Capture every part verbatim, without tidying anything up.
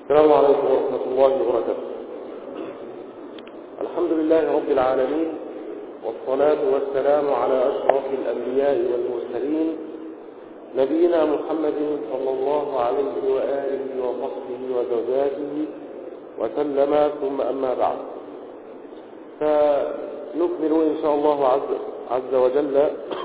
السلام عليكم ورحمة الله وبركاته. الحمد لله رب العالمين، والصلاة والسلام على أشرف الأنبياء والمرسلين نبينا محمد صلى الله عليه وآله وصحبه وزوجاته وسلم، ثم أما بعد، فنكمل إن شاء الله عز, عز وجل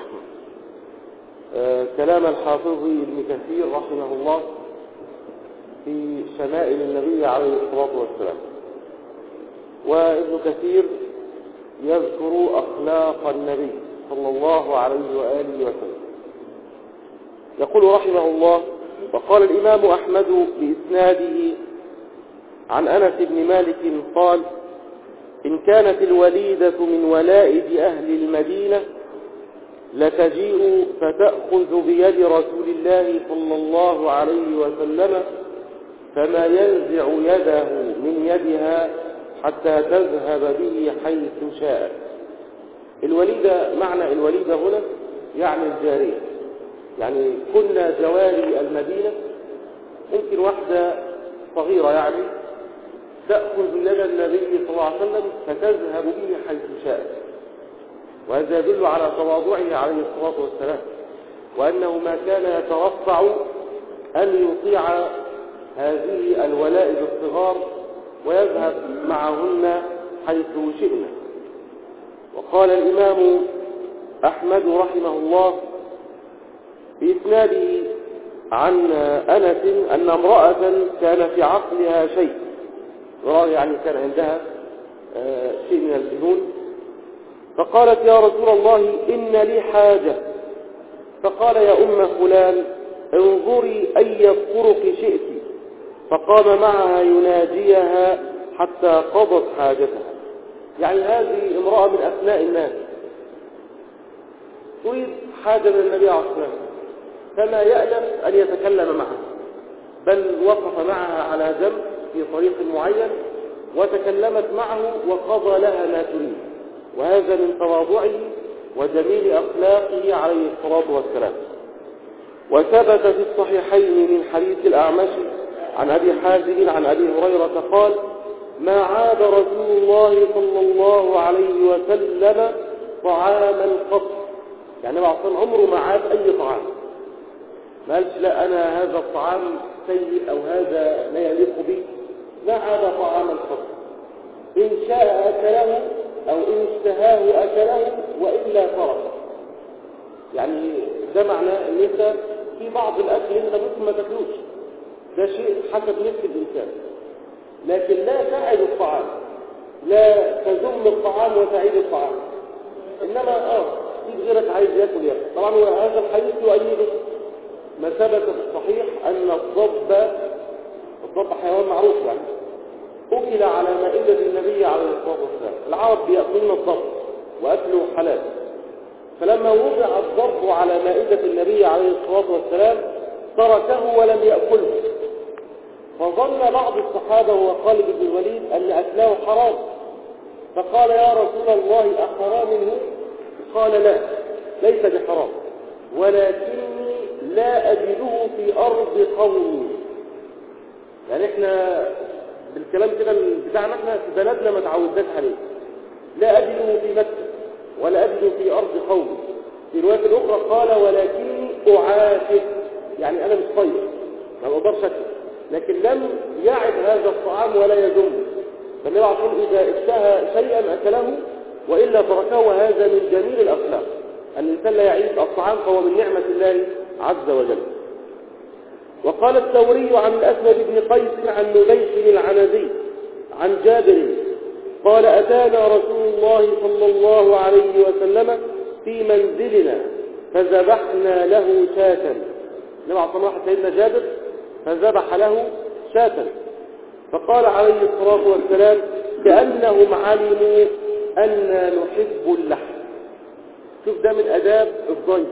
كلام الحافظ ابن كثير رحمه الله في شمائل النبي عليه الصلاة والسلام. وابن كثير يذكر أخلاق النبي صلى الله عليه وآله وسلم. يقول رحمه الله: وقال الإمام أحمد بإسناده عن أنس بن مالك قال: إن كانت الوليدة من ولائد أهل المدينة لتجيء فتأخذ بيد رسول الله صلى الله عليه وسلم فما ينزع يده من يدها حتى تذهب به حيث شاء. الوليدة، معنى الوليدة هنا يعني الجارية، يعني كنا جواري المدينة، ممكن واحدة صغيرة يعني تأخذ يد النبي صلى الله عليه وسلم فتذهب به حيث شاء. وهذا يدل على تواضعه عليه الصلاة والسلام، وأنه ما كان يترفع أن يطيع هذه الولائد الصغار ويذهب معهن حيث شئنا. وقال الإمام أحمد رحمه الله بإسناده عن أنس أن امرأة كان في عقلها شيء، يعني كان عندها شيء من الجنون، فقالت: يا رسول الله إن لي حاجة. فقال: يا أم فلان انظري أي الطرق شئت. فقام معها يناجيها حتى قضت حاجتها. يعني هذه امرأة من أثناء الناس تريد حاجة من النبي عليه الصلاة والسلام، فما يألف أن يتكلم معها، بل وقف معها على جنب في طريق معين وتكلمت معه وقضى لها ما تريد. وهذا من تواضعه وجميل أخلاقه عليه الصلاة والسلام. وثبت في الصحيحين من حديث الأعمش عن أبي حازم عن أبي هريرة قال: ما عاد رسول الله صلى الله عليه وسلم طعاما قط. يعني بعض عمره ما عاد أي طعام، ما قالش لا أنا هذا الطعام سيء أو هذا لا يليق بي، لا عاد طعاما قط. إن شاء أكله أو إن اشتهاه أكله وإلا تركه. يعني ده معناه أن أنت في بعض الأكل أنت ممكن ما تاكلوش، ده شيء حسب نفس الإنسان، لكن لا تعد الطعام، لا تذم الطعام وتعيد الطعام، إنما آه في غيرك عايز يأكل يأكل. طبعا هذا الحديث يؤيده ما ثبت في الصحيح أن الضب الضب حيوان معروف، يعني أكل على مائدة النبي عليه الصلاة والسلام. العرب بيأكلون الضب وأكله حلال، فلما وضع الضب على مائدة النبي عليه الصلاة والسلام تركه ولم يأكله، فظن بعض الصحابة وخالد بن الوليد أن أكله حرام، فقال: يا رسول الله أحرام منه؟ قال: لا، ليس بحرام، ولكني لا أجده في أرض قومي. يعني احنا بالكلام كده بتاعنا احنا في بلدنا ما تعودناش عليه، لا أجده في مكة ولا أجده في أرض قومي. في رواية الأخرى قال: ولكني أعافف، يعني أنا مش طيب ما بقدرش أكل، لكن لم يعد هذا الطعام ولا يذم. فالنبي عليه الصلاة والسلام إذا اشتهى شيئا أكله وإلا تركه، وهذا من جميل الأخلاق. الإنسان لا يعيد الطعام فهو من نعمة الله عز وجل. وقال الثوري عن الأسود بن قيس عن نبيش العنزي عن جابر قال: أتانا رسول الله صلى الله عليه وسلم في منزلنا فذبحنا له شاة. نبع صلاح سيدنا جابر فذبح له شاة، فقال عليه الصلاة والسلام: كأنهم علموا أننا نحب اللحم. شوف ده من أداب الضيف،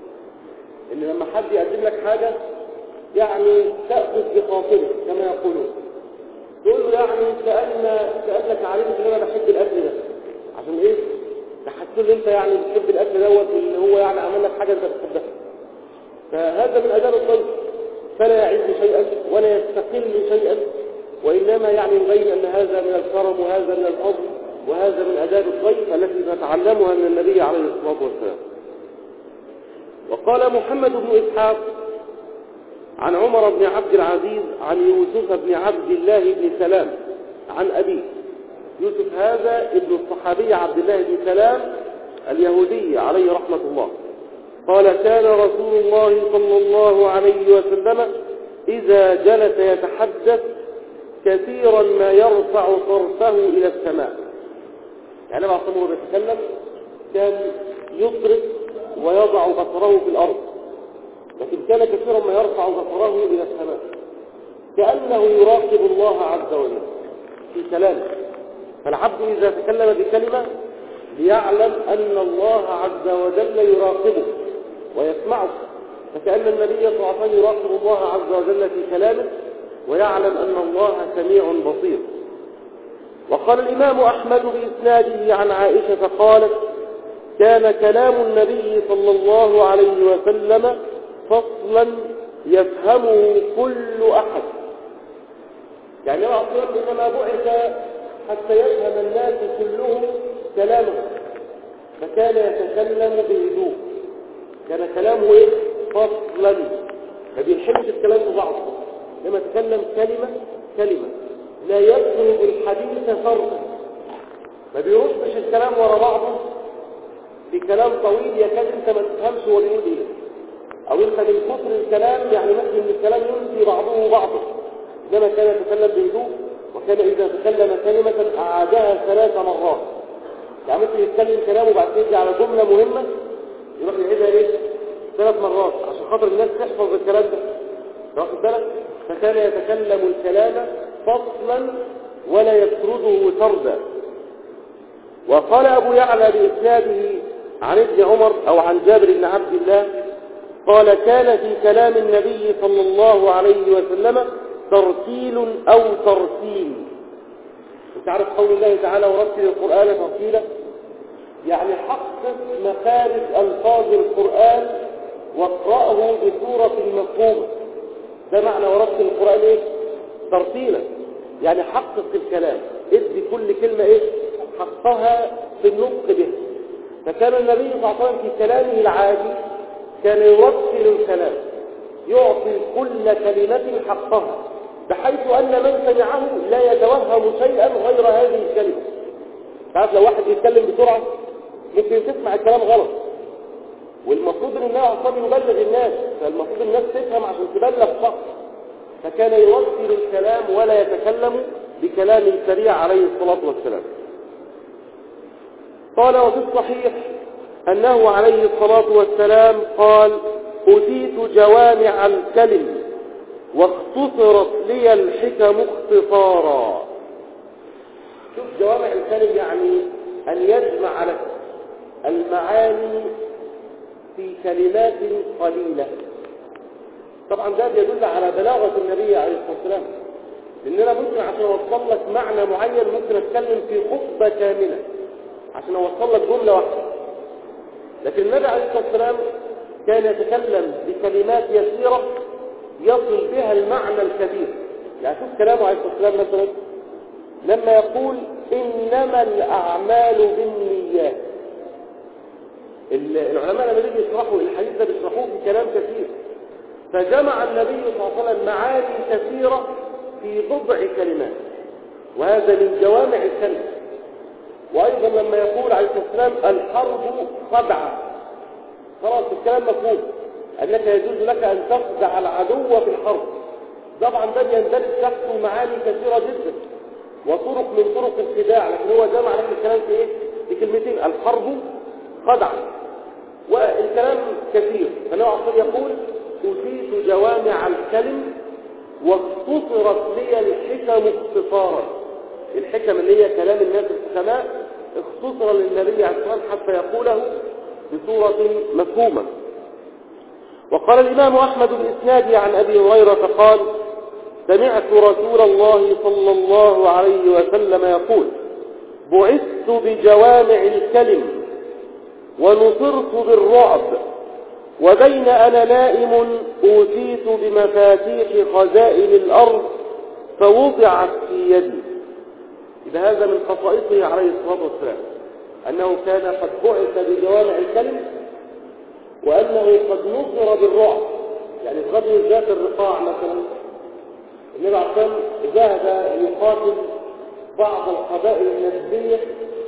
إن لما حد يقدم لك حاجة يعني تأخذ بخاطرك كما يقولون، تقول له يعني كأن كأنك علمت ان انا بحب الاكل ده، عشان ايه؟ تحسن ان انت يعني بتحب الاكل دوت اللي هو يعني عمل لك حاجه انت بتحبها. فهذا من اداب الضيف، فلا يعز شيئا ولا يستقل شيئا وإنما يعني يبين أن هذا من الكرم وهذا من الفضل وهذا من آداب الضيف التي نتعلمها من النبي عليه الصلاة والسلام. وقال محمد بن إسحاق عن عمر بن عبد العزيز عن يوسف بن عبد الله بن سلام عن أبيه. يوسف هذا ابن الصحابي عبد الله بن سلام اليهودي عليه رحمة الله. قال كان رسول الله صلى الله عليه وسلم إذا جلس يتحدث كثيرا ما يرفع طرفه إلى السماء. يعني لما أصبحه بيتكلم كان يطرق ويضع بصره في الأرض، لكن كان كثيرا ما يرفع بصره إلى السماء كأنه يراقب الله عز وجل في كلامه. فالعبد إذا تكلم بكلمة ليعلم أن الله عز وجل يراقبه ويسمعه، فكأن النبي صلى الله عليه وسلم يراقب الله عز وجل في كلامه ويعلم أن الله سميع بصير. وقال الإمام أحمد بإسناده عن عائشة قالت كان كلام النبي صلى الله عليه وسلم فصلا يفهمه كل أحد. يعني أصلا إنما بعث حتى يفهم الناس كلهم كلامه، فكان يتكلم بهدوء، كان كلامه إيه؟ فصلا، ما بيحبش الكلام في بعضه، لما تكلم كلمة كلمة، لا يضرب الحديث فردا، ما بيرصش الكلام ورا بعضه في كلام طويل يكاد انت ما تفهمش هو بيقول ايه، او انت من كثر الكلام يعني ممكن ان الكلام ينسي بعضه بعضه. لما كان يتكلم بهدوء، وكان اذا تكلم كلمة اعادها ثلاث مرات. يعني ممكن يتكلم كلامه وبعد كده يجي على جملة مهمة يروح يعيدها ايه ثلاث مرات عشان خاطر الناس تحفظ الكلام ده، واخد بالك؟ فكان يتكلم الكلام فصلا ولا يسرده سردا. وقال أبو يعلى بإسناده عن ابن عمر أو عن جابر بن عبد الله قال كان في كلام النبي صلى الله عليه وسلم ترتيل أو ترتيل. انت عارف قول الله تعالى ورتل القرآن ترتيلا، يعني حقق مخارج ألفاظ القرآن واقرأه بصورة مفهومة. ده معنى ورتل القرآن ايه؟ ترتيلا، يعني حقق الكلام، ادي كل كلمة ايه؟ حقها في النطق به. فكان النبي صلى الله عليه وسلم في كلامه العادي كان يرتل الكلام، يعطي كل كلمة حقها، بحيث أن من سمعه لا يتوهم شيئا غير هذه الكلمة. تعرف لو واحد يتكلم بسرعة ممكن تسمع الكلام غلط، والمفروض ان النبي صلى الله عليه وسلم يبلغ الناس، فالمفروض الناس تفهم عشان تبلغ صح. فكان يرتل الكلام ولا يتكلم بكلام سريع عليه الصلاة والسلام. قال وفي الصحيح أنه عليه الصلاة والسلام قال أتيت جوامع الكلم واختصرت لي الحكم اختصارا. شوف جوامع الكلم يعني أن يجمع لك المعاني في كلمات قليلة. طبعا ده يدل على بلاغة النبي عليه الصلاة والسلام، لأننا ممكن عشان أوصل لك معنى معين ممكن أتكلم في خطبة كاملة عشان أوصل لك جملة واحدة، لكن النبي عليه الصلاة والسلام كان يتكلم بكلمات يسيرة يصل بها المعنى الكبير. يعني شوف كلامه عليه الصلاة والسلام مثلا لما يقول إنما الأعمال بالنيات. العلماء لما يجي يشرحوا الحديث ده بيشرحوه في كلام كثير، فجمع النبي صلى الله عليه وسلم معاني كثيرة في بضع كلمات، وهذا من جوامع الكلم. وأيضا لما يقول عليه الصلاة والسلام الحرب خدعة، خلاص الكلام مفهوم أنك يجوز لك أن تخدع العدو في الحرب. طبعا ده يندرج تحته معاني كثيرة جدا وطرق من طرق الخداع، لكن هو جمع لك الكلام في ايه؟ في كلمتين، الحرب خدعة، والكلام كثير. فنوع أصل يقول أتيت جوامع الكلم واختصرت لي الحكم اختصارا. الحكم اللي هي كلام الناس الحكماء اختصر للنبي عليه الصلاة والسلام حتى يقوله بصورة مفهومة. وقال الإمام أحمد بإسناده عن أبي هريرة قال سمعت رسول الله صلى الله عليه وسلم يقول بعثت بجوامع الكلم ونصرت بالرعب وبين أنا نائم أوتيت بمفاتيح خزائن الأرض فوضعت في يدي. إذا هذا من خصائصه عليه الصلاة والسلام، أنه كان قد بعث بجوامع الكلم، وأنه قد نصر بالرعب. يعني في غزوة ذات الرقاع مثلا النبي عليه الصلاة والسلام ذهب يقاتل بعض القبائل النجدية،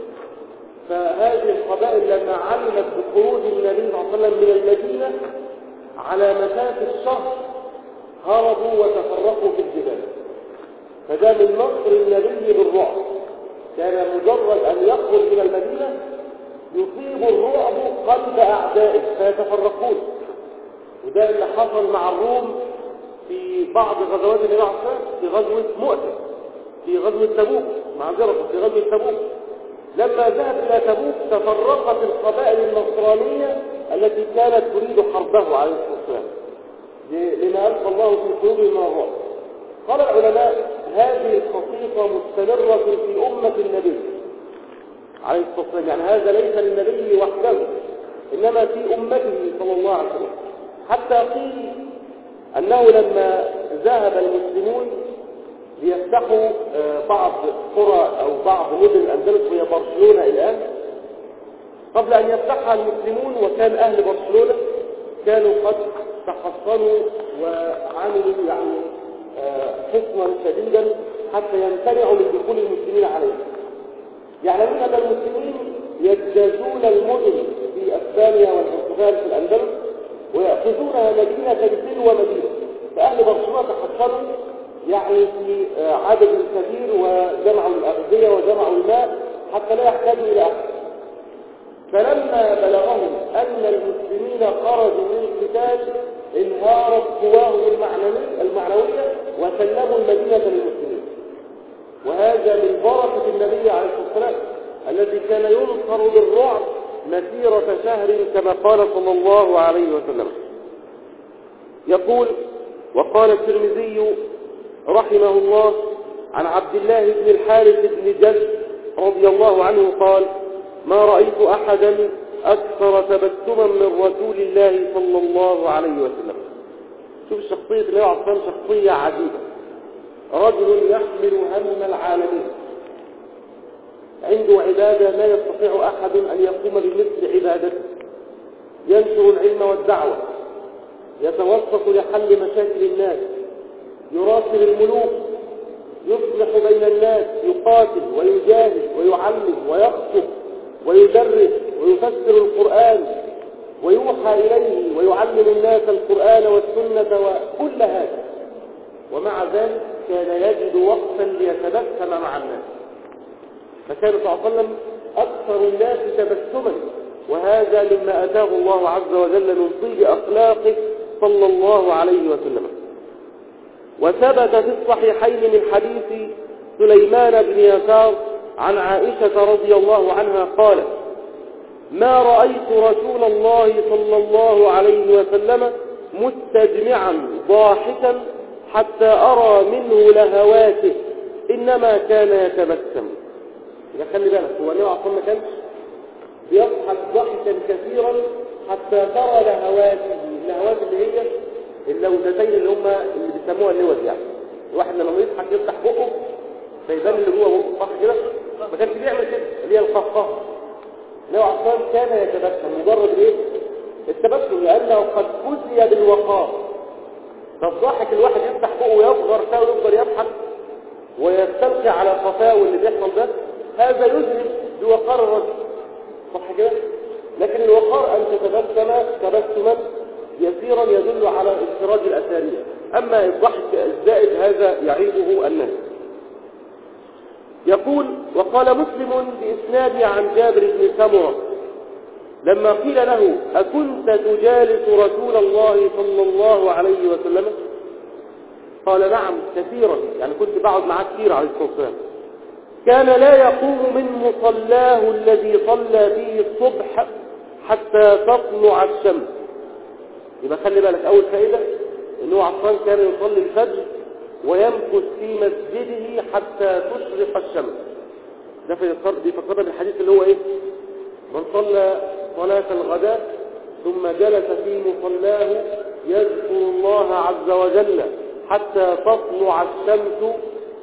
فهذه القبائل لما علمت بخروج النبي صلى الله عليه وسلم من المدينة على مسافة الشهر هربوا وتفرقوا في الجبال. فده من نصر النبي بالرعب، كان مجرد أن يخرج من المدينة يصيب الرعب قلب أعدائه فيتفرقون. وده اللي حصل مع الروم في بعض غزوات النبي عليه الصلاة والسلام، في غزوة مؤتة، في غزوة تبوك، معذرة في غزوة تبوك. لما ذهب إلى تبوك تفرقت القبائل النصرانية التي كانت تريد حربه عليه الصلاة والسلام لما ألقى الله في قلوبهم من الرعب. قال العلماء هذه الخصيصة مستمرة في أمة النبي عليه الصلاة والسلام، يعني هذا ليس للنبي وحده، إنما في أمته صلى الله عليه وسلم. حتى قيل أنه لما ذهب المسلمون ليفتحوا بعض قرى أو بعض مدن الأندلس وهي برشلونة الآن، قبل أن يفتحها المسلمون وكان أهل برشلونة كانوا قد تحصنوا وعملوا يعني حصنا شديدا حتى يمتنعوا من دخول المسلمين عليه. يعلمون أن المسلمين يجتازون المدن في أسبانيا والبرتغال في الأندلس ويأخذونها مدينة تلو مدينة، فأهل برشلونة تحصنوا يعني في عدد كبير وجمعوا الأغذية وجمعوا الماء حتى لا يحتاجوا إلى أحد. فلما بلغهم أن المسلمين خرجوا من القتال انهارت قواهم المعنوية وسلموا المدينة للمسلمين. وهذا من بركة النبي عليه الصلاة والسلام الذي كان ينصر بالرعب مسيرة شهر كما قال صلى الله عليه وسلم. يقول: وقال الترمذي رحمه الله عن عبد الله بن الحارث بن جد رضي الله عنه قال: ما رأيت أحدا أكثر تبسما من رسول الله صلى الله عليه وسلم. شوف الشخصية اللي هو عصام، شخصية عجيبة، رجل يحمل هم العالمين، عنده عبادة لا يستطيع أحد أن يقوم بمثل عبادته، ينشر العلم والدعوة، يتوسط لحل مشاكل الناس، يراسل الملوك، يصلح بين الناس، يقاتل ويجاهد ويعلم ويخطب ويدرس ويفسر القرآن ويوحى إليه ويعلم الناس القرآن والسنة وكل هذا، ومع ذلك كان يجد وقتا ليتبسم مع الناس. فكان صلى الله عليه وسلم أكثر الناس تبسما، وهذا مما أتاه الله عز وجل من طيب أخلاقه صلى الله عليه وسلم. وثبت في الصحيحين من حديث سليمان بن يسار عن عائشة رضي الله عنها قالت: ما رأيت رسول الله صلى الله عليه وسلم مستجمعا ضاحكا حتى أرى منه لهواته، إنما كان يتبسم. خلي بالك، هو النبي عليه ما كانش بيضحك ضحكا كثيرا حتى ترى لهواته. اللهوات اللي هي اللوزتين اللي هم اللي بيسموها اللوز، يعني الواحد لما يضحك يفتح بقه فيبان اللي جوه بقه، صح كده؟ ما كانش بيعمل كده، اللي هي القهقهه. النبي عليه كان يتبسم، مجرد ايه؟ التبسم، لانه قد فزي بالوقار. فالضحك الواحد يفتح بقه ويصغر فيه ويفضل يضحك ويستلقي على قفاه، واللي بيحصل ده هذا يذهب بوقار الرجل، صح كده؟ لكن الوقار ان تتبسم تبسما يسيرا يدل على انفراج الأثارية. أما الضحك الزائد هذا يعيبه الناس. يقول: وقال مسلم بإسناده عن جابر بن سمرة لما قيل له: أكنت تجالس رسول الله صلى الله عليه وسلم؟ قال: نعم كثيرا، يعني كنت بقعد معاه كثير عليه الصلاة والسلام. كان لا يقوم من مصلاه الذي صلى فيه الصبح حتى تطلع الشمس. يبقى خلي بالك، أول فائدة إنه عصام كان يصلي الفجر ويمكث في مسجده حتى تشرق الشمس. ده في فقرة بالحديث اللي هو إيه؟ من صلى صلاة الغداء ثم جلس في مصلاه يذكر الله عز وجل حتى تطلع الشمس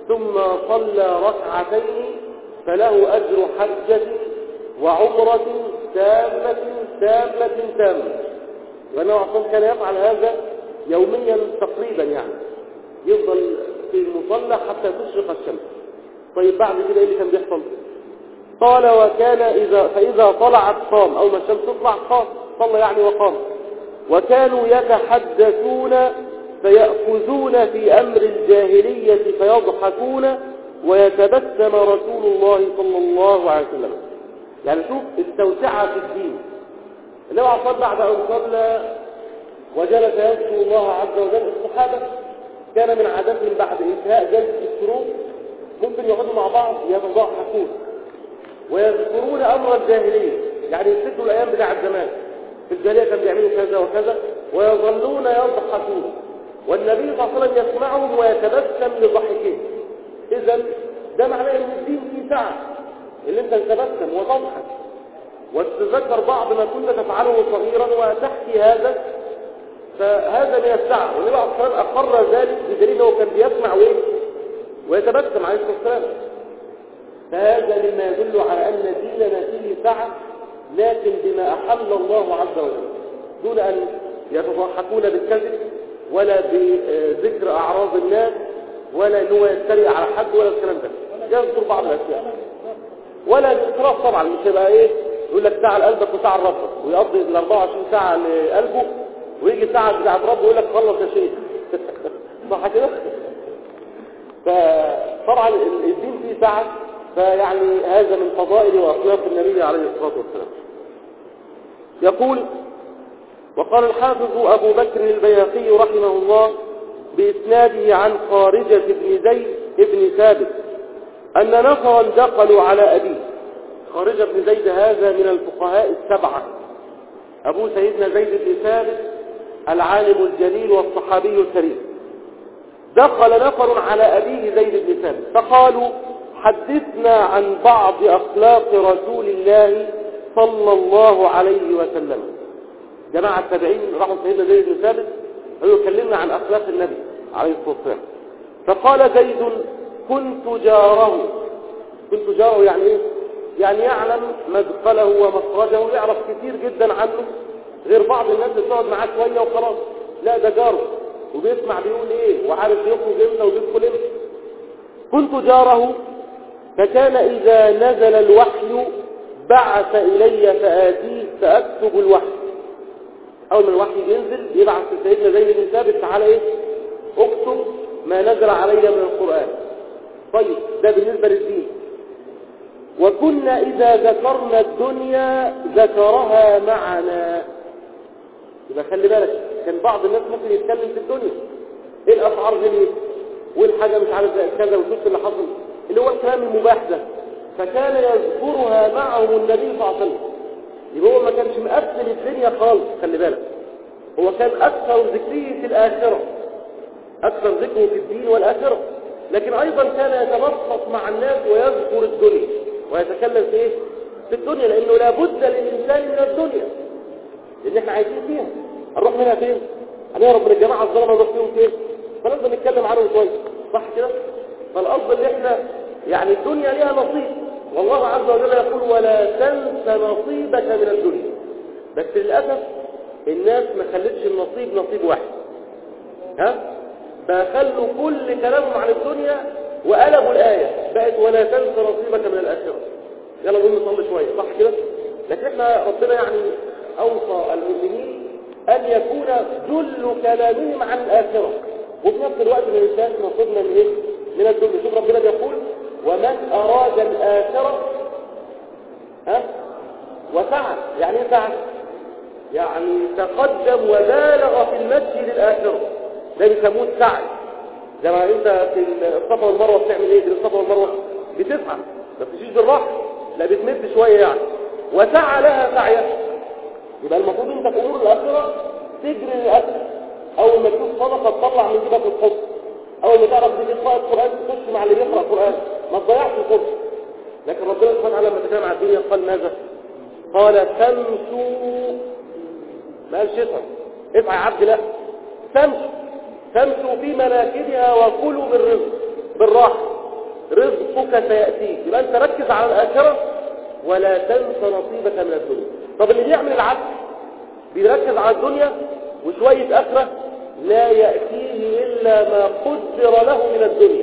ثم صلى ركعتين فله أجر حجة وعمرة تامة تامة تامة. وأنه أصلا كان يفعل هذا يوميا تقريبا، يعني يفضل في المصلى حتى تشرق الشمس. طيب بعد كده ايه اللي كان بيحصل؟ قال وكان إذا فإذا طلعت قام، أو ما الشمس تطلع قام، صلى يعني وقام. وكانوا يتحدثون فيأخذون في أمر الجاهلية فيضحكون ويتبسم رسول الله صلى الله عليه وسلم. يعني شوف التوسعة في الدين. النبي عليه الصلاة بعد أن صلى وجلس يذكر الله عز وجل، الصحابة كان من عادتهم بعد انتهاء جلسة الشروق ممكن يقعدوا مع بعض يتضحكون ويذكرون أمر الجاهلية، يعني يفتكروا الأيام بتاع زمان، في الجاهلية كانوا بيعملوا كذا وكذا، ويظلون يضحكون والنبي صلى الله عليه وسلم يسمعهم ويتبسم لضحكهم. إذن ده معناه ان الدين فيه سعة، اللي انت تتبسم وتضحك وتتذكر بعض ما كنت تفعله صغيرا وتحكي هذا، فهذا من السعة. والنبي عليه الصلاة والسلام أقر ذلك بدليل انه كان بيسمع وإيه ويتبسم عليه الصلاة والسلام. فهذا مما يدل على أن ديننا فيه سعة، لكن بما أحل الله عز وجل، دون أن يتضحكون بالكذب ولا بذكر أعراض الناس ولا أنه يتريق على حد ولا الكلام ده، يذكر بعض الأشياء ولا الإسراف طبعا. مش يبقى إيه يقول لك ساعة لقلبك وساعة لربك ويقضي ال أربعة وعشرين ساعة لقلبه ويجي ساعة بتاعت ربه ويقول لك خلص يا شيخ صح كده؟ فطبعا الدين فيه سعة، فيعني هذا من فضائل وأخلاق النبي عليه الصلاة والسلام. يقول وقال الحافظ أبو بكر البيهقي رحمه الله بإسناده عن خارجة بن زيد بن ثابت أن نفرا دخلوا على أبيه. خارجة بن زيد هذا من الفقهاء السبعة، أبو سيدنا زيد بن ثابت العالم الجليل والصحابي الكريم. دخل نفر على أبيه زيد بن ثابت فقالوا حدثنا عن بعض أخلاق رسول الله صلى الله عليه وسلم. جماعة التابعين راحوا سيدنا زيد بن ثابت قالوا كلمنا عن أخلاق النبي عليه الصلاة والسلام. فقال زيد كنت جاره. كنت جاره يعني إيه؟ يعني يعلم مدخله ومخرجه، يعرف كثير جدا عنه غير بعض الناس اللي بتقعد معاه شوية وخلاص. لا ده جاره وبيسمع بيقول ايه وعارف يخرج امتى وبيدخل امتى. كنت جاره فكان إذا نزل الوحي بعث إلي فآتيه فأكتب الوحي. أول ما الوحي ينزل يبعث سيدنا زيد بن ثابت تعالى إيه اكتب ما نزل علي من القرآن. طيب ده بالنسبة للدين. وكنا إذا ذكرنا الدنيا ذكرها معنا. يبقى خلي بالك كان بعض الناس ممكن يتكلم في الدنيا، ايه الأسعار غليت والحاجة مش عارف كذا وشوف اللي حصل، اللي هو الكلام المباح ده، فكان يذكرها معهم النبي صلى الله عليه وسلم. يبقى هو ما كانش مقفل الدنيا خالص، خلي بالك هو كان أكثر ذكريه في الآخرة، أكثر ذكره في الدين والآخرة، لكن أيضا كان يتبسط مع الناس ويذكر الدنيا ويتكلم في إيه؟ في الدنيا، لأنه لابد للإنسان من الدنيا، لأن احنا عايشين فيها. هنروح منها فين؟ هنهرب من الجماعة الظلمة نروح فيهم فين؟ فلازم نتكلم عنهم شوية، صح كده؟ فالأفضل ان احنا يعني الدنيا ليها نصيب، والله عز وجل يقول ولا تنس نصيبك من الدنيا. بس للأسف الناس ما خلتش النصيب نصيب واحد، ها؟ فخلوا كل كلامهم عن الدنيا وقلبوا الآية بقت ولا تنس نصيبك من الآخرة. يلا نقوم نصلي شوية، صح كده؟ لكن احنا ربنا يعني أوصى المؤمنين أن يكون جل كلامهم عن الآخرة، وفي نفس الوقت من الإنسان نصيبنا من إيه؟ من الدنيا. شوف ربنا بيقول ومن أراد الآخرة ها وسعى. يعني ايه سعى؟ يعني تقدم وبالغ في المشي للآخرة، ده بيسموه السعي. زي ما انت في الصفا والمروه بتعمل ايه؟ في الصفا والمروه بتسعى، ما بتمشيش بالراحه، لا بتمد شويه يعني. وسعى لها سعيها. يبقى المفروض انت في امور الاخره تجري للاخر. اول ما تشوف صدقه تطلع من جيبك الحب، اول ما تعرف تجيب قراءه القران تخش مع اللي بيقرا القران، ما تضيعش الفرصه. لكن ربنا سبحانه وتعالى لما تكلم عن الدنيا قال ماذا؟ قال تمشوا، ما قالش اسعى اسعى يا عبد، لا تمشوا تمشوا في مناكبها وكلوا بالرزق بالراحه. رزقك سيأتيك. يبقى أنت ركز على الآخرة ولا تنسى نصيبك من الدنيا. طب اللي بيعمل العكس بيركز على الدنيا وشوية آخرة، لا يأتيه إلا ما قدر له من الدنيا.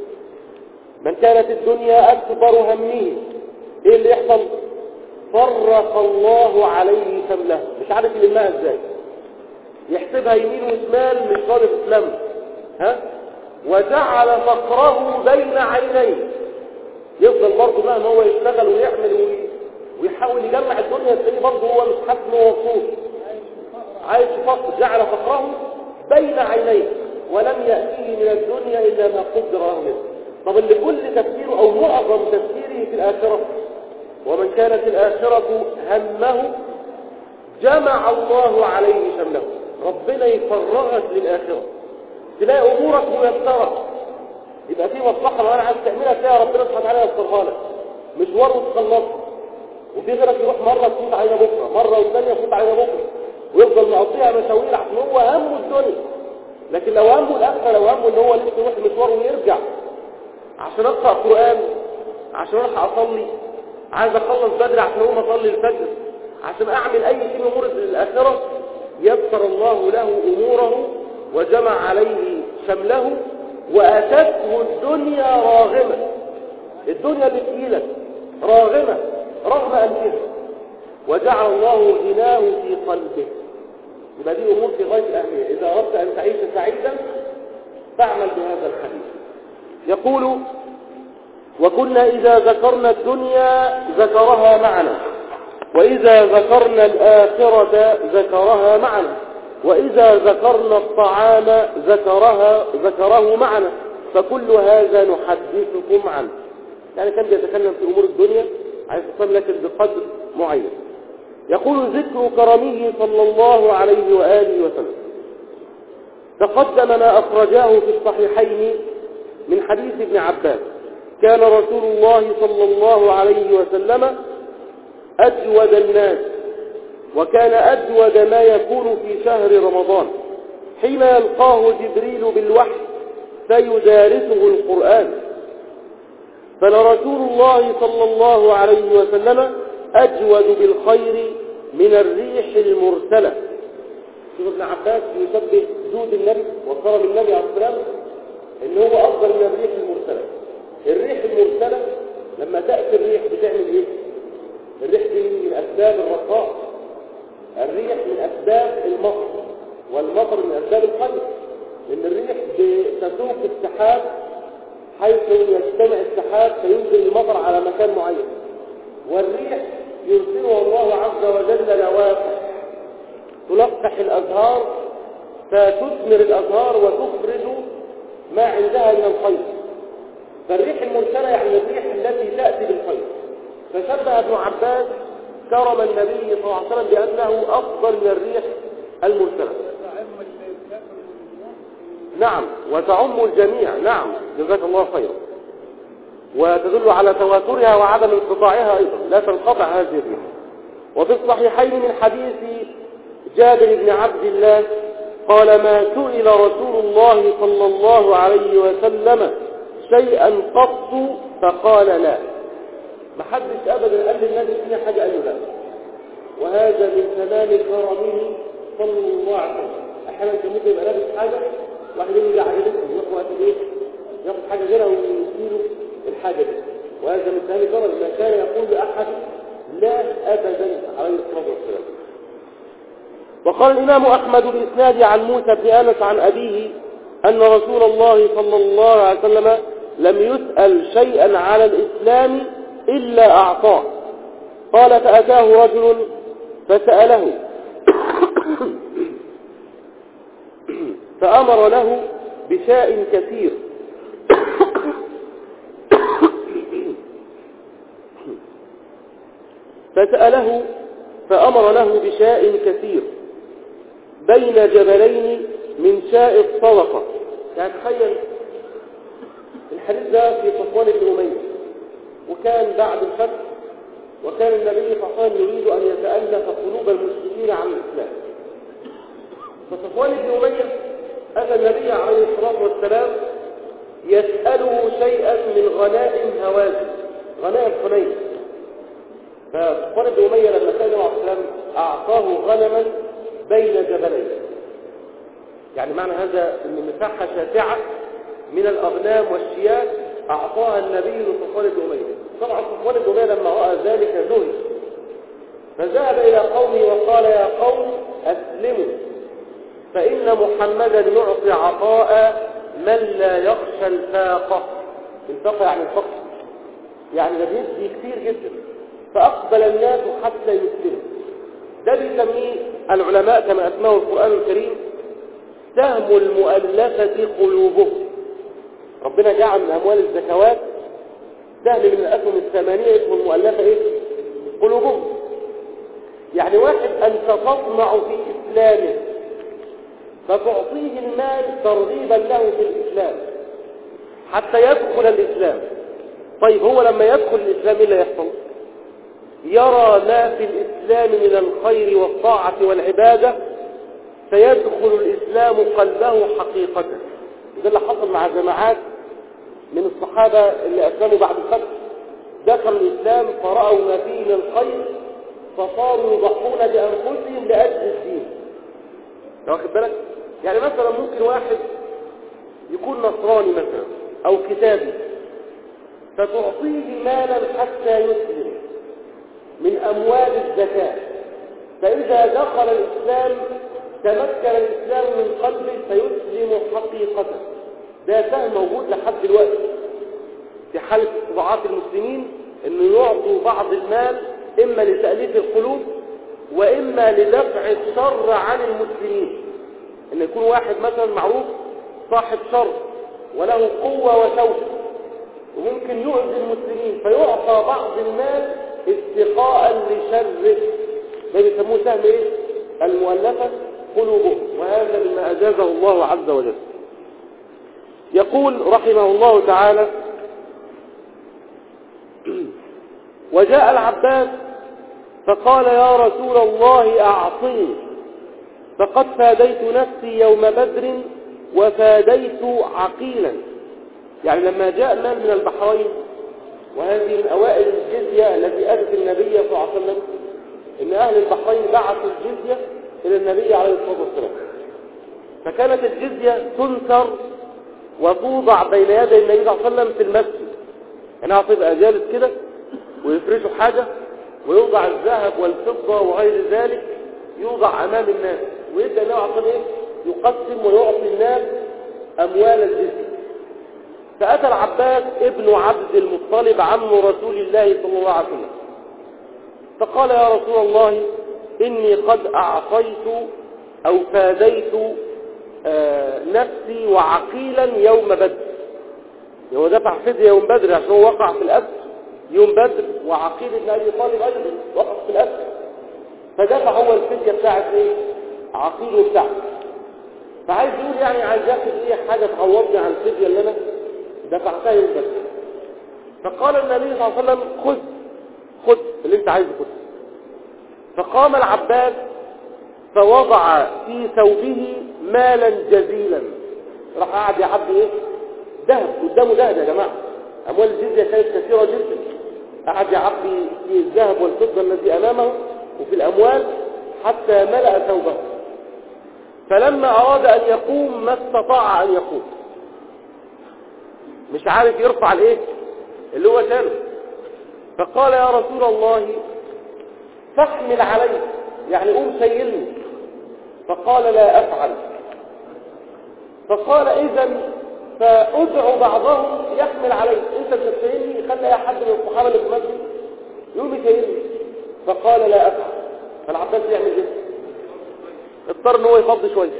من كانت الدنيا أكبر همه، إيه اللي يحصل؟ فرق الله عليه شمله، مش عارف يلمها ازاي، يحسبها يمين وشمال مش راضي تسلم، ها؟ وجعل فقره بين عينيه. يفضل برضه بقى ان هو يشتغل ويعمل وي... ويحاول يجمع الدنيا، تلاقيه برضه هو مش حاسس ان هو مبسوط، عايش في فقر. جعل فقره بين عينيه ولم يأتيه من الدنيا إلا ما قدر له منه. طب اللي كل تفكيره أو معظم تفكيره في الآخرة، ومن كانت الآخرة همه جمع الله عليه شمله. ربنا يفرغك للآخرة، تلاقي أمورك ميسرة، يبقى في مصلحة لو أنا عايز تعملها تلاقي ربنا سبحانه وتعالى يسرها لك، مشوار وتخلصها. وفي غيرك يروح مرة تفوت علينا بكرة، مرة والثانية تفوت علينا بكرة، ويفضل مقضيها مشاوير عشان هو همه الدنيا. لكن لو همه الآخرة، لو همه إن هو لسه يروح مشوار ويرجع عشان أقرأ قرآن، عشان أروح أصلي، عايز أخلص بدري عشان أقوم أصلي الفجر، عشان أعمل أي شيء من أمور الآخرة، يسر الله له أموره وجمع عليه شمله وأتته الدنيا راغمة. الدنيا بتقيلة راغمة رغم أنفها، وجعل الله غناه في قلبه. يبقى دي أمور في غاية الأهمية. إذا أردت أن تعيش سعيدا فاعمل بهذا الحديث. يقول: وكنا إذا ذكرنا الدنيا ذكرها معنا، وإذا ذكرنا الآخرة ذكرها معنا، وإذا ذكرنا الطعام ذكرها ذكره معنا، فكل هذا نحدثكم عنه. يعني كان بيتكلم في أمور الدنيا عايز تصل لكن بقدر معين. يقول: ذكر كرمه صلى الله عليه وآله وسلم. تقدم ما أخرجاه في الصحيحين من حديث ابن عباس: كان رسول الله صلى الله عليه وسلم أجود الناس، وكان أجود ما يكون في شهر رمضان حين يلقاه جبريل بالوحي فيدارسه القرآن. فلرسول الله صلى الله عليه وسلم أجود بالخير من الريح المرسلة. شوف ابن عباس يشبه جود النبي وكرم النبي عليه السلام إن هو أفضل من الريح المرسلة. الريح المرسلة لما تأتي الريح بتعمل إيه؟ الريح دي من أسباب الرخاء، الريح من أسباب المطر، والمطر من أسباب الخير، لأن الريح بتسوق السحاب حيث يجتمع السحاب فينزل المطر على مكان معين، والريح يرسلها الله عز وجل لواقح تلقح الأزهار فتثمر الأزهار وتخرج ما عندها من الخير. فالريح المرسلة يعني الريح التي تأتي بالخير. فشبه ابن عباس كرم النبي صلى الله عليه وسلم بأنه أفضل من الريح المرسلة. نعم، وتعم الجميع. نعم، جزاك الله خيرا. وتدل على تواترها وعدم انقطاعها أيضا، لا تنقطع هذه الريح. وفي الصحيحين من حديث جابر بن عبد الله قال: ما سئل رسول الله صلى الله عليه وسلم شيئا قط فقال لا. ما حدش ابدا قال للنبي فيها حاجه قال له لا. وهذا من تمام كرمه صلى الله عليه وسلم. احيانا كان ممكن يبقى لابس حاجه واحد يقول له عجبتك يروح وقت ايه ياخد حاجه غيرها ويديله الحاجه دي. وهذا من تمام كرمه، ما كان يقول لاحد لا ابدا عليه الصلاه والسلام. وقال الامام احمد باسناد عن موسى بن انس عن ابيه ان رسول الله صلى الله عليه وسلم لم يسأل شيئا على الإسلام إلا أعطاه. قال: فأتاه رجل فسأله فأمر له بشاء كثير فسأله فأمر له بشاء كثير بين جبلين من شاء الصدقة. يعني تخيل الحديث ده في صفوان بن أمية، وكان بعد الفتح، وكان النبي صلى الله عليه وسلم يريد أن يتألف قلوب المسلمين عن الإسلام. فصفوان بن أمية أتى النبي عليه الصلاة والسلام يسأله شيئا من غنائم هوازن، غنائم حنين. فصفوان بن أمية لما كان النبي عليه الصلاة والسلام أعطاه غنما بين جبلين، يعني معنى هذا أن مساحة شاسعة من الأغنام والشياه أعطاها النبي لصفوان بن أمية. طبعا صفوان بن أمية لما رأى ذلك ذهل، فذهب إلى قومه وقال يا قوم أسلموا، فإن محمدا يعطي عطاء من لا يخشى الفاقة. الفاقة يعني الفقر، يعني ده بيدي كتير جدا. فأقبل الناس حتى يسلموا. ده بيسميه العلماء كما أسماه القرآن الكريم سهم المؤلفة قلوبهم. ربنا جعل من أموال الزكوات سهم من الأسهم الثمانية اسمه المؤلفة إيه؟ قلوبهم. يعني واحد أنت تطمع في إسلامه فتعطيه المال ترغيبا له في الإسلام حتى يدخل الإسلام. طيب هو لما يدخل الإسلام إيه اللي يحصل؟ يرى ما في الإسلام من الخير والطاعة والعبادة، فيدخل الإسلام قلبه حقيقة. ده اللي حصل مع جماعات من الصحابة اللي أسلموا بعد الفتح، دخلوا الإسلام فرأوا ما فيه من الخير فصاروا يضحون بأنفسهم لأجل الدين. واخد بالك؟ يعني مثلا ممكن واحد يكون نصراني مثلا أو كتابي، فتعطيه مالا حتى يسلم من أموال الزكاة، فإذا دخل الإسلام تمكن الإسلام من قلبه فيسلم حقيقة. ده سهم موجود لحد دلوقتي في حالة استضعاف المسلمين، أنه يعطوا بعض المال إما لتأليف القلوب وإما لدفع الشر عن المسلمين. أن يكون واحد مثلا معروف صاحب شر وله قوة وشوكة وممكن يؤذي المسلمين، فيعطى بعض المال اتقاء لشره. ده بيسموه سهم ايه؟ المؤلفة قلوبهم، وهذا مما أجازه الله عز وجل. يقول رحمه الله تعالى وجاء العباس فقال يا رسول الله أعطني فقد فاديت نفسي يوم بدر وفاديت عقيلا. يعني لما جاء المال من البحرين، وهذه من أوائل الجزية التي أتت النبي صلى الله عليه وسلم، إن أهل البحرين بعثوا الجزية إلى النبي عليه الصلاة والسلام، فكانت الجزية تنثر وتوضع بين يدي النبي صلى الله عليه وسلم في المسجد. يعني هتبقى جالس كده ويفرشوا حاجة ويوضع الذهب والفضة وغير ذلك يوضع أمام الناس، ويبدأ النبي عليه الصلاة يقسم ويعطي الناس أموال الجزية. فأتى العباس ابن عبد المطلب عم رسول الله صلى الله عليه وسلم فقال يا رسول الله إني قد أعطيت أو فاديت آه نفسي وعقيلا يوم بدر. هو دفع فدية يوم بدر عشان هو وقع في الأسر يوم بدر، وعقيل بن أبي طالب أيضا وقع في الأسر، فدفع هو الفدية بتاعت إيه؟ عقيل بتاعته. فعايز يقول يعني عايز ياخد إيه حاجة تعوضني عن الفدية اللي أنا دفعتها يوم بدر. فقال النبي صلى الله عليه وسلم خذ خذ اللي أنت عايزه خذ. فقام العباس فوضع في ثوبه مالا جزيلا، راح قاعد يعبي ايه؟ ذهب، قدامه ذهب يا جماعه، اموال الجزيه كانت كثيره جدا، قاعد يعبي في الذهب والفضه التي امامه وفي الاموال حتى ملأ ثوبه. فلما اراد ان يقوم ما استطاع ان يقوم، مش عارف يرفع الايه اللي هو شاله. فقال يا رسول الله فاحمل علي، يعني قوم شيلني. فقال لا أفعل. فقال إذن فأدعو بعضهم يحمل علي، أنت بتشيلني خلي أي حد من الصحابة اللي في المسجد يقوم يشيلني. فقال لا أفعل. فالعباس يعمل إيه؟ اضطر ان هو يفضي شوية.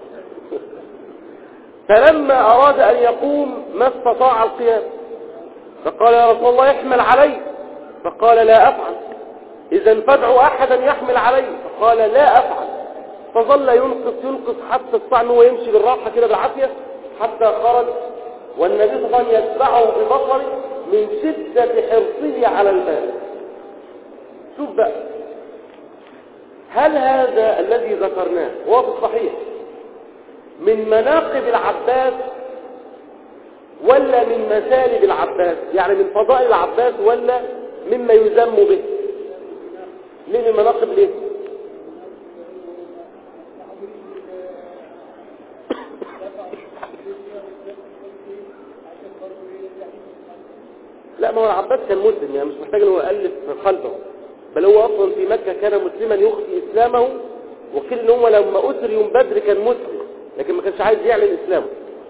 فلما أراد أن يقوم ما استطاع القيام، فقال يا رسول الله احمل علي. فقال لا أفعل. إذا فادعوا أحدا يحمل علي. فقال لا أفعل. فظل ينقص ينقص حتى استطاع أنه يمشي بالراحة كده بالعافية حتى خرج، والنبي صلى الله عليه وسلم يتبعه ببصره من شدة حرصه على المال. شوف بقى، هل هذا الذي ذكرناه هو في الصحيح من مناقب العباس ولا من مسالب العباس، يعني من فضائل العباس ولا مما يذم به؟ ليه من مناقب؟ ليه؟ لا، ما هو العباس كان مسلم، يعني مش محتاج ان هو يألف قلبه، بل هو اصلا في مكة كان مسلما يخفي اسلامه، وقيل ان هو لما اسر يوم بدر كان مسلم لكن ما كانش عايز يعلن اسلامه.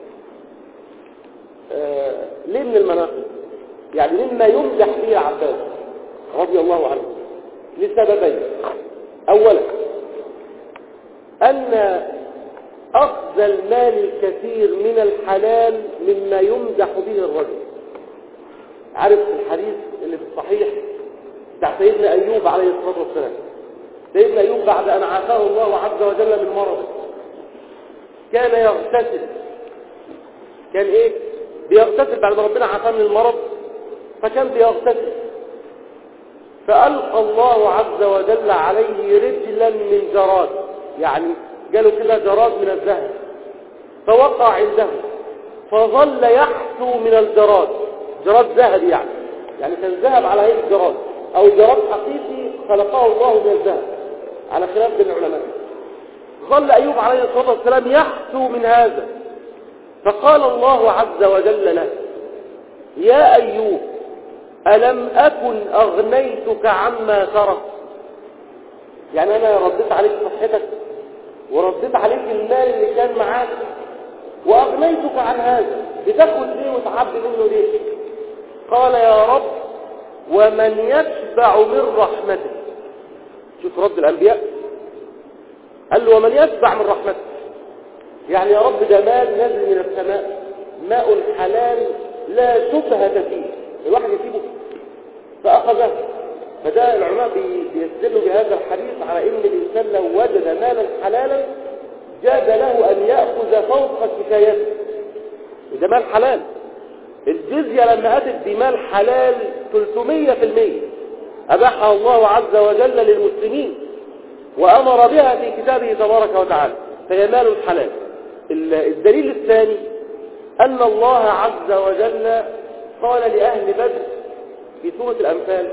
آه ليه من المناقب؟ يعني مما يمدح به العباس رضي الله عنه لسببين. اولا ان اخذ المال الكثير من الحلال مما يمدح به الرجل. عارف الحديث اللي في الصحيح بتاع سيدنا ايوب عليه الصلاه والسلام؟ سيدنا ايوب بعد ان عافاه الله عز وجل من مرضه كان يغتسل. كان ايه؟ بيغتسل بعد ما ربنا عافاه من المرض، فكان بيغتسل، فألقى الله عز وجل عليه رجلا من جراد، يعني جاله كده جراد من الذهب، فوقع عنده فظل يحثو من الجراد، جراد ذهب يعني يعني كان ذهب على هيئة جراد أو جراد حقيقي خلقه الله من الذهب على خلاف بين العلماء. ظل أيوب عليه الصلاة والسلام يحثو من هذا، فقال الله عز وجل له: يا أيوب ألم أكن أغنيتك عما ترى؟ يعني أنا رديت عليك صحتك ورديت عليك المال اللي كان معاك وأغنيتك عن هذا، بتاخد ليه وتعبي منه ليه؟ قال: يا رب ومن يتبع من رحمتك. شوف رد الأنبياء، قال له: ومن يتبع من رحمتك، يعني يا رب ده مال نزل من السماء، ماء حلال لا شبهة فيه، الواحد يسيبه فأخذه. فده العلماء بيستدلوا بهذا الحديث على ان الانسان لو وجد مالا حلالا جاز له ان يأخذ فوق كفايته، وده مال حلال. الجزية لما أتت بمال حلال ثلاثمية في المية أباحها الله عز وجل للمسلمين وأمر بها في كتابه تبارك وتعالى، فهي مال حلال. الدليل الثاني أن الله عز وجل قال لأهل بدر في سورة الأنفال: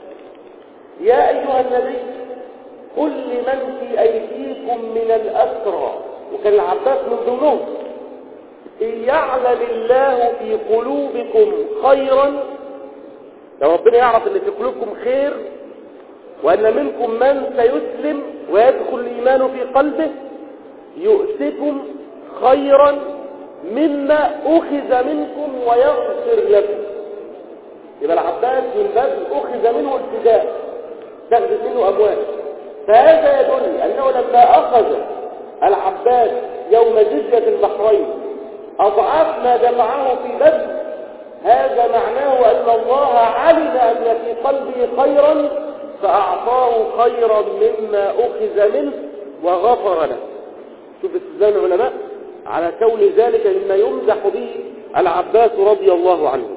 يا أيها النبي قل لمن في أيديكم من الأسرى، وكان العباس من ضمنهم: إن يعلم الله في قلوبكم خيرا، لو ربنا يعرف ان في قلوبكم خير وأن منكم من سيسلم ويدخل الإيمان في قلبه، يؤتكم خيرا مما أخذ منكم ويغفر لكم. يبقى العباس من باب أخذ منه الفداء، تأخذ منه أموال. فهذا يدل أنه لما أخذ العباس يوم جزية البحرين أضعاف ما دفعه في بدر، هذا معناه أن الله علم أن في قلبه خيرا فأعطاه خيرا مما أخذ منه وغفر له. شوف استدلال العلماء على كون ذلك مما يمدح به العباس رضي الله عنه.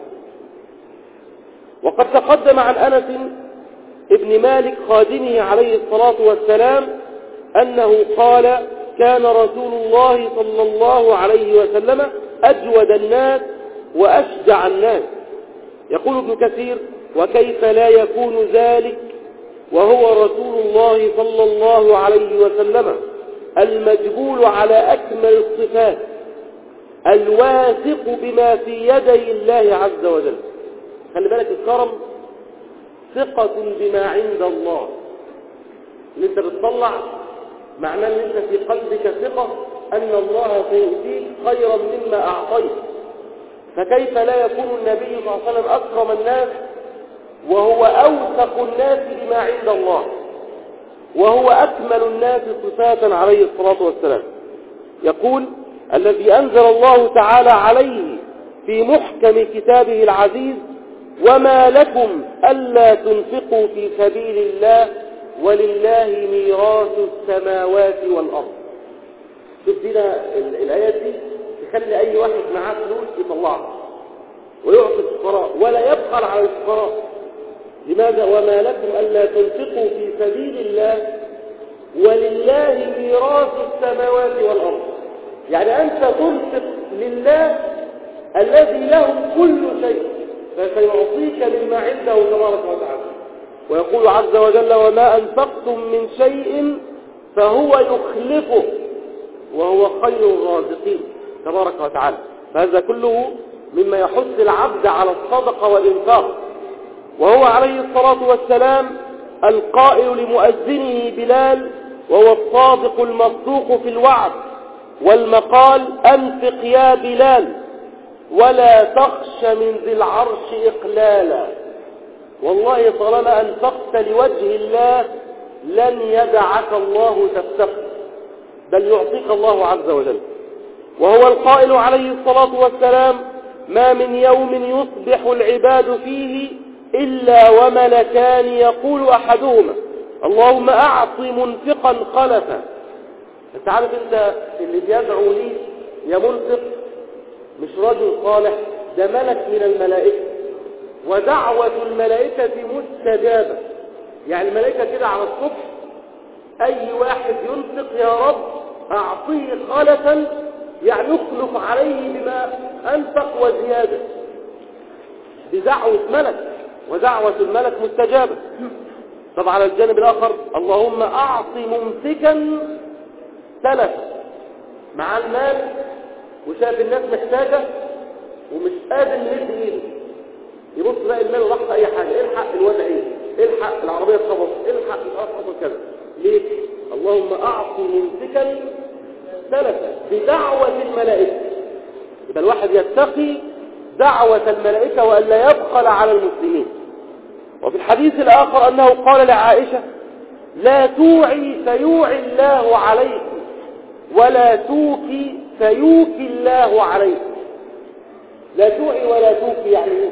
وقد تقدم عن أنس ابن مالك خادمه عليه الصلاة والسلام أنه قال: كان رسول الله صلى الله عليه وسلم أجود الناس وأشجع الناس. يقول ابن كثير: وكيف لا يكون ذلك وهو رسول الله صلى الله عليه وسلم المجبول على أكمل الصفات الواثق بما في يدي الله عز وجل. خلي بالك، الكرم ثقة بما عند الله. اللي انت بتطلع معناه ان انت في قلبك ثقة ان الله سيؤتيك خيرا مما اعطيت. فكيف لا يكون النبي صلى الله عليه وسلم اكرم الناس وهو اوثق الناس بما عند الله وهو اكمل الناس صفاتا عليه الصلاة والسلام. يقول: الذي انزل الله تعالى عليه في محكم كتابه العزيز: وما لكم ألا تنفقوا في سبيل الله ولله ميراث السماوات والأرض. شوف دينا الآيات دي تخلي أي واحد معاه فلوس يطلعها ويعطي الفقراء ولا يبخل على الفقراء. لماذا؟ وما لكم ألا تنفقوا في سبيل الله ولله ميراث السماوات والأرض. يعني أنت تنفق لله الذي له كل شيء، فسيعطيك مما عنده تبارك وتعالى. ويقول عز وجل: وما أنفقتم من شيء فهو يخلفه وهو خير الرازقين تبارك وتعالى. فهذا كله مما يحث العبد على الصدقة والإنفاق. وهو عليه الصلاة والسلام القائل لمؤذنه بلال، وهو الصادق المصدوق في الوعد والمقال: أنفق يا بلال ولا تخش من ذي العرش إقلالا. والله طالما أنفقت لوجه الله لن يدعك الله تفتقر، بل يعطيك الله عز وجل. وهو القائل عليه الصلاة والسلام: ما من يوم يصبح العباد فيه إلا وملكان يقول أحدهما: اللهم أعط منفقا خلفا. انت عارف انت اللي بيدعو لي يا منفق مش رجل صالح، ده ملك من الملائكة، ودعوة الملائكة مستجابة. يعني الملائكة كده على الصبح أي واحد ينفق يا رب أعطيه خلفا، يعني يخلف عليه بما أنفق وزيادة، بدعوة ملك، ودعوة الملك مستجابة. طب على الجانب الآخر: اللهم أعط ممسكا سلفا، مع المال وشاف الناس محتاجة ومش قادر يمد ايده، يبص بقى المال وراح في اي حاجة: الحق الوضع ايه، الحق العربية اتخبط، الحق اتخبط كذا. ليه؟ اللهم أعط ممسكا سلفا، بدعوة الملائكة. يبقى الواحد يتقي دعوة الملائكة وألا يبخل على المسلمين. وفي الحديث الآخر أنه قال لعائشة: لا توعي فيوعي الله عليك، ولا توكي فيوكي الله عليك. لا توعي ولا توكي يعني ايه؟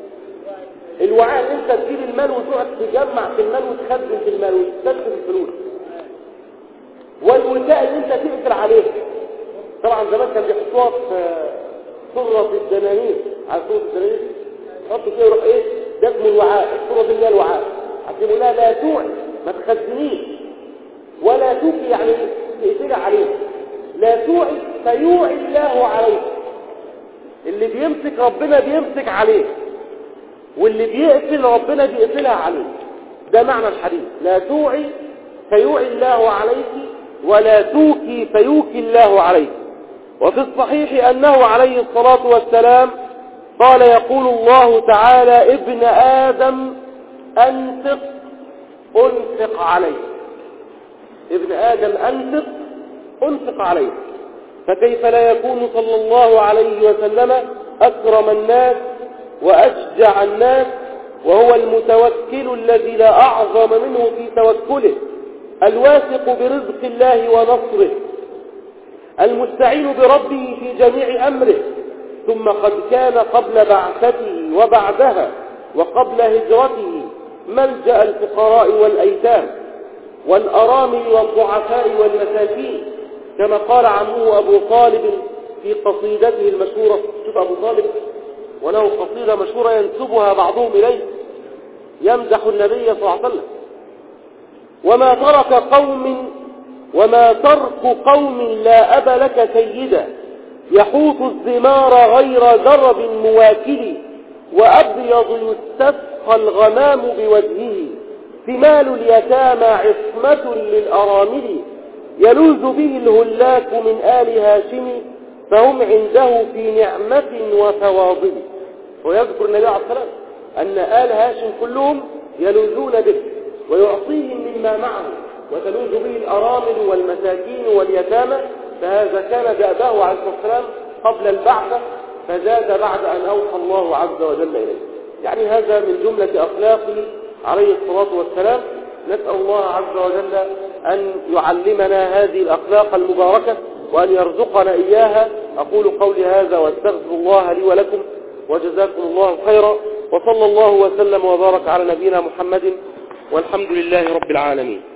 الوعاء ان انت تجيب المال وتقعد تجمع في المال وتخزن في المال وتستخدم الفلوس، والوكاء ان انت تقفل عليه. طبعا زمان كان بيحطوها في صرة الدنانير، على صرة الدنانير يحطوا فيها يروح ايه؟ ده اسمه الوعاء، الصرة دي هي الوعاء. عشان يقول لها لا توعي، ما تخزنيش، ولا توكي يعني تقفل عليه. لا توعي فيوعي الله عليك. اللي بيمسك ربنا بيمسك عليه، واللي بيقفل ربنا بيقفلها عليه. ده معنى الحديث: لا توعي فيوعي الله عليك، ولا توكي فيوكي الله عليك. وفي الصحيح أنه عليه الصلاة والسلام قال: يقول الله تعالى: ابن آدم أنفق أنفق عليك. ابن آدم أنفق أنفق عليك. فكيف لا يكون صلى الله عليه وسلم أكرم الناس وأشجع الناس، وهو المتوكل الذي لا أعظم منه في توكله، الواثق برزق الله ونصره، المستعين بربه في جميع أمره. ثم قد كان قبل بعثته وبعدها وقبل هجرته ملجأ الفقراء والأيتام والأرامل والضعفاء والمساكين، كما قال عمه أبو طالب في قصيدته المشهورة. شوف أبو طالب وله قصيدة مشهورة ينسبها بعضهم إليه، يمدح النبي صلى الله عليه وسلم: وما ترك قوم وما ترك قوم لا أب لك سيدا، يحوط الزمار غير درب مواكل، وأبيض يستسقى الغمام بوجهه، ثمال اليتامى عصمة للأرامل، يلوذ به الهلاك من آل هاشم، فهم عنده في نعمة وفواضل. ويذكر النبي عليه الصلاة والسلام أن آل هاشم كلهم يلوذون به ويعطيهم مما معه، وتلوذ به الأرامل والمساكين واليتامى. فهذا كان دأبه عليه الصلاة والسلام قبل البعثة، فزاد بعد أن أوحى الله عز وجل إليه. يعني هذا من جملة أخلاقه عليه الصلاة والسلام. نسأل الله عز وجل أن يعلمنا هذه الأخلاق المباركة وأن يرزقنا إياها. أقول قولي هذا واستغفر الله لي ولكم، وجزاكم الله خيرا، وصلى الله وسلم وبارك على نبينا محمد، والحمد لله رب العالمين.